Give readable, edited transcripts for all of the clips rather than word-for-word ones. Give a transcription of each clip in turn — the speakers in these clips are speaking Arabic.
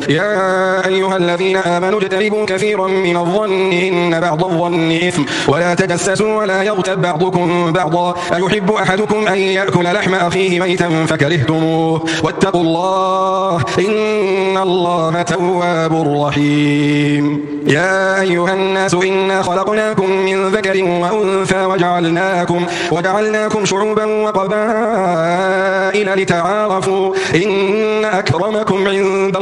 يا أيها الذين آمنوا اجتنبوا كثيرا من الظن إن بعض الظن إثم ولا تجسسوا ولا يغتب بعضكم بعضا أيحب أحدكم أن يأكل لحم أخيه ميتا فكرهتموه واتقوا الله إن الله تواب رحيم. يا أيها الناس إنا خلقناكم من ذكر وأنثى وجعلناكم شعوبا وقبائل لتعارفوا إن أكرمكم عند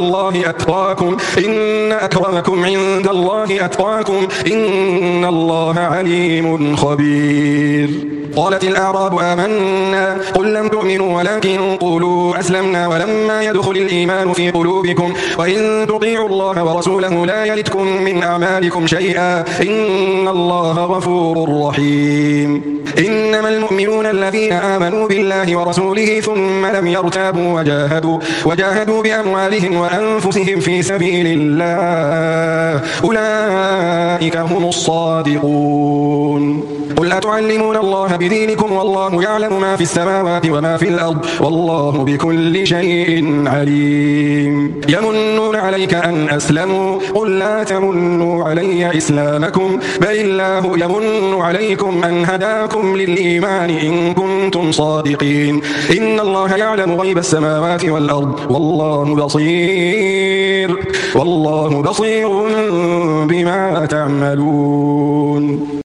الله أتقاكم إن الله عليم خبير. قالت الأعراب آمنا قل لم تؤمنوا ولكن قولوا أسلمنا ولما يدخل الإيمان في قلوبكم وإن تطيعوا الله ورسوله لا يلتكم من أعمالكم شيئا إن الله غفور رحيم. إنما المؤمنون الذين آمنوا بالله ورسوله ثم لم يرتابوا وجاهدوا بأموالهم وأنفسهم في سبيل الله أولئك هم الصادقون. قل أتعلمون الله بدينكم والله يعلم ما في السماوات وما في الأرض والله بكل شيء عليم. يمنون عليك أن أسلموا قل لا تمنوا علي إسلامكم بل الله يمن عليكم أن هداكم للإيمان إن كنتم صادقين. إن الله يعلم غيب السماوات والأرض والله بصير بما تعملون.